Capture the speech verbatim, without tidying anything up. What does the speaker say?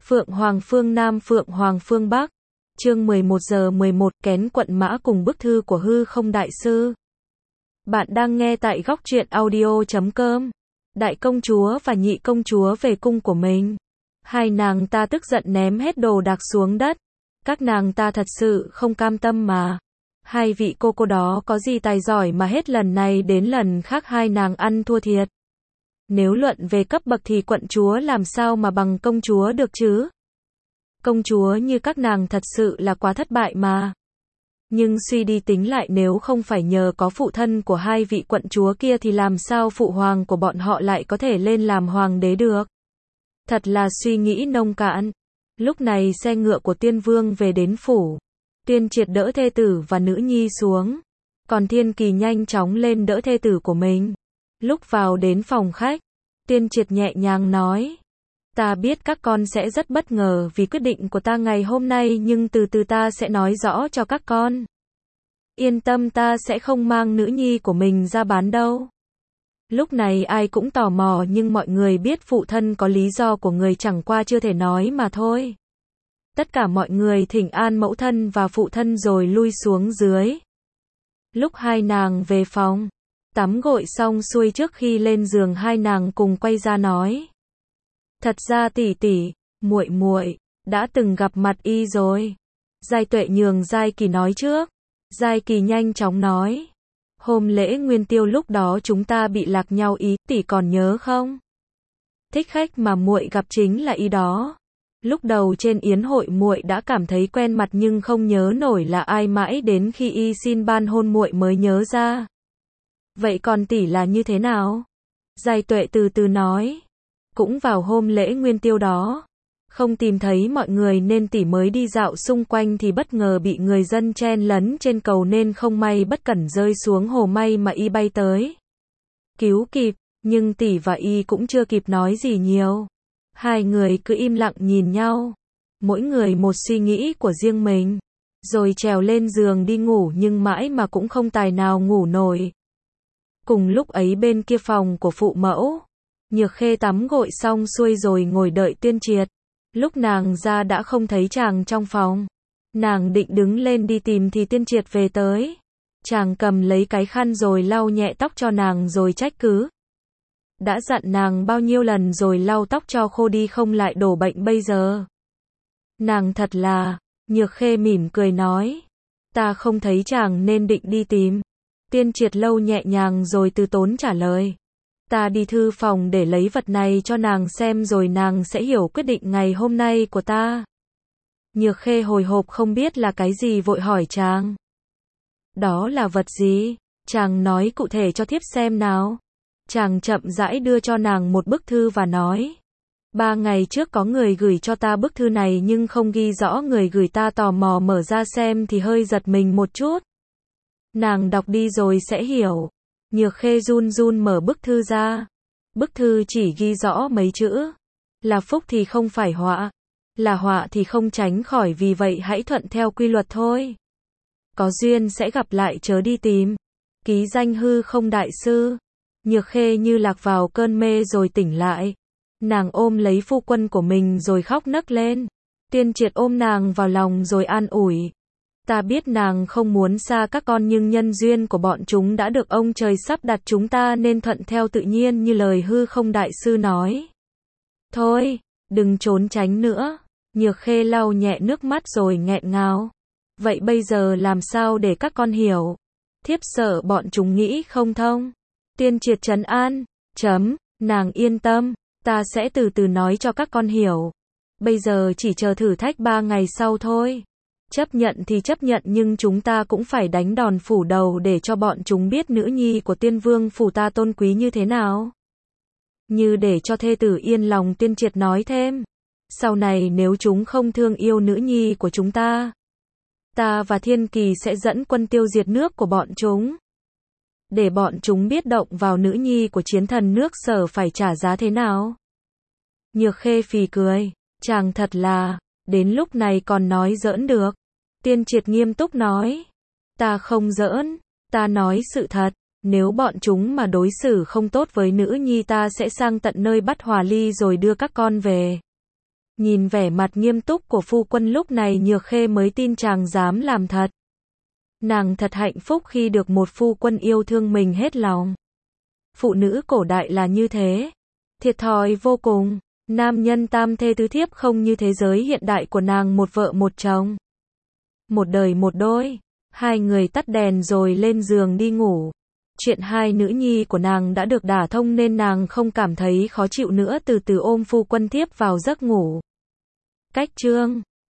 Phượng Hoàng phương Nam Phượng Hoàng phương Bắc. Chương mười một giờ mười một, Kén Quận Mã cùng bức thư của hư không đại sư. Bạn đang nghe tại góc truyện audio chấm com. Đại công chúa và nhị công chúa về cung của mình. Hai nàng ta tức giận ném hết đồ đạc xuống đất. Các nàng ta thật sự không cam tâm mà. Hai vị cô cô đó có gì tài giỏi mà hết lần này đến lần khác hai nàng ăn thua thiệt. Nếu luận về cấp bậc thì quận chúa làm sao mà bằng công chúa được chứ? Công chúa như các nàng thật sự là quá thất bại mà. Nhưng suy đi tính lại, nếu không phải nhờ có phụ thân của hai vị quận chúa kia thì làm sao phụ hoàng của bọn họ lại có thể lên làm hoàng đế được? Thật là suy nghĩ nông cạn. Lúc này xe ngựa của Tiên Vương về đến phủ. Tiên Triệt đỡ thê tử và nữ nhi xuống. Còn Thiên Kỳ nhanh chóng lên đỡ thê tử của mình. Lúc vào đến phòng khách, Tiên Triệt nhẹ nhàng nói: Ta biết các con sẽ rất bất ngờ vì quyết định của ta ngày hôm nay, nhưng từ từ ta sẽ nói rõ cho các con. Yên tâm, ta sẽ không mang nữ nhi của mình ra bán đâu. Lúc này ai cũng tò mò, nhưng mọi người biết phụ thân có lý do của người, chẳng qua chưa thể nói mà thôi. Tất cả mọi người thỉnh an mẫu thân và phụ thân rồi lui xuống dưới. Lúc hai nàng về phòng, tắm gội xong xuôi, trước khi lên giường hai nàng cùng quay ra nói: Thật ra tỷ tỷ, muội muội đã từng gặp mặt y rồi. Giai Tuệ nhường Giai Kỳ nói trước. Giai Kỳ nhanh chóng nói: Hôm lễ Nguyên Tiêu lúc đó chúng ta bị lạc nhau ý, tỷ còn nhớ không? Thích khách mà muội gặp chính là y đó. Lúc đầu trên yến hội muội đã cảm thấy quen mặt nhưng không nhớ nổi là ai, mãi đến khi y xin ban hôn muội mới nhớ ra. Vậy còn tỷ là như thế nào? Giai Tuệ từ từ nói: Cũng vào hôm lễ Nguyên Tiêu đó, không tìm thấy mọi người nên tỷ mới đi dạo xung quanh thì bất ngờ bị người dân chen lấn trên cầu nên không may bất cẩn rơi xuống hồ, may mà y bay tới cứu kịp, nhưng tỷ và y cũng chưa kịp nói gì nhiều. Hai người cứ im lặng nhìn nhau, mỗi người một suy nghĩ của riêng mình, rồi trèo lên giường đi ngủ nhưng mãi mà cũng không tài nào ngủ nổi. Cùng lúc ấy bên kia phòng của phụ mẫu, Nhược Khê tắm gội xong xuôi rồi ngồi đợi Tiên Triệt. Lúc nàng ra đã không thấy chàng trong phòng. Nàng định đứng lên đi tìm thì Tiên Triệt về tới. Chàng cầm lấy cái khăn rồi lau nhẹ tóc cho nàng rồi trách cứ: Đã dặn nàng bao nhiêu lần rồi lau tóc cho khô đi, không lại đổ bệnh bây giờ. Nàng thật là... Nhược Khê mỉm cười nói: Ta không thấy chàng nên định đi tìm. Tiên Triệt lâu nhẹ nhàng rồi từ tốn trả lời: Ta đi thư phòng để lấy vật này cho nàng xem rồi nàng sẽ hiểu quyết định ngày hôm nay của ta. Nhược Khê hồi hộp không biết là cái gì, vội hỏi chàng: Đó là vật gì? Chàng nói cụ thể cho thiếp xem nào. Chàng chậm rãi đưa cho nàng một bức thư và nói: Ba ngày trước có người gửi cho ta bức thư này nhưng không ghi rõ người gửi, ta tò mò mở ra xem thì hơi giật mình một chút. Nàng đọc đi rồi sẽ hiểu. Nhược Khê run run mở bức thư ra. Bức thư chỉ ghi rõ mấy chữ: Là phúc thì không phải họa, là họa thì không tránh khỏi, vì vậy hãy thuận theo quy luật thôi. Có duyên sẽ gặp lại, chớ đi tìm. Ký danh hư không đại sư. Nhược Khê như lạc vào cơn mê rồi tỉnh lại. Nàng ôm lấy phu quân của mình rồi khóc nấc lên. Tiên Triệt ôm nàng vào lòng rồi an ủi: Ta biết nàng không muốn xa các con, nhưng nhân duyên của bọn chúng đã được ông trời sắp đặt, chúng ta nên thuận theo tự nhiên như lời hư không đại sư nói. Thôi, đừng trốn tránh nữa. Nhược Khê lau nhẹ nước mắt rồi nghẹn ngào: Vậy bây giờ làm sao để các con hiểu? Thiếp sợ bọn chúng nghĩ không thông. Tiên Triệt trấn an: Chấm, nàng yên tâm, ta sẽ từ từ nói cho các con hiểu. Bây giờ chỉ chờ thử thách ba ngày sau thôi. Chấp nhận thì chấp nhận, nhưng chúng ta cũng phải đánh đòn phủ đầu để cho bọn chúng biết nữ nhi của Tiên Vương phủ ta tôn quý như thế nào. Như để cho thê tử yên lòng. Tiên Triệt nói thêm: Sau này nếu chúng không thương yêu nữ nhi của chúng ta, ta và Thiên Kỳ sẽ dẫn quân tiêu diệt nước của bọn chúng. Để bọn chúng biết động vào nữ nhi của chiến thần nước Sở phải trả giá thế nào. Nhược Khê phì cười: Chàng thật là... Đến lúc này còn nói giỡn được. Tiên Triệt nghiêm túc nói: Ta không giỡn, ta nói sự thật. Nếu bọn chúng mà đối xử không tốt với nữ nhi, ta sẽ sang tận nơi bắt Hòa Ly rồi đưa các con về. Nhìn vẻ mặt nghiêm túc của phu quân lúc này Nhược Khê mới tin chàng dám làm thật. Nàng thật hạnh phúc khi được một phu quân yêu thương mình hết lòng. Phụ nữ cổ đại là như thế. Thiệt thòi vô cùng. Nam nhân tam thê tứ thiếp không như thế giới hiện đại của nàng một vợ một chồng. Một đời một đôi. Hai người tắt đèn rồi lên giường đi ngủ. Chuyện hai nữ nhi của nàng đã được đả thông nên nàng không cảm thấy khó chịu nữa, từ từ ôm phu quân thiếp vào giấc ngủ. Cách chương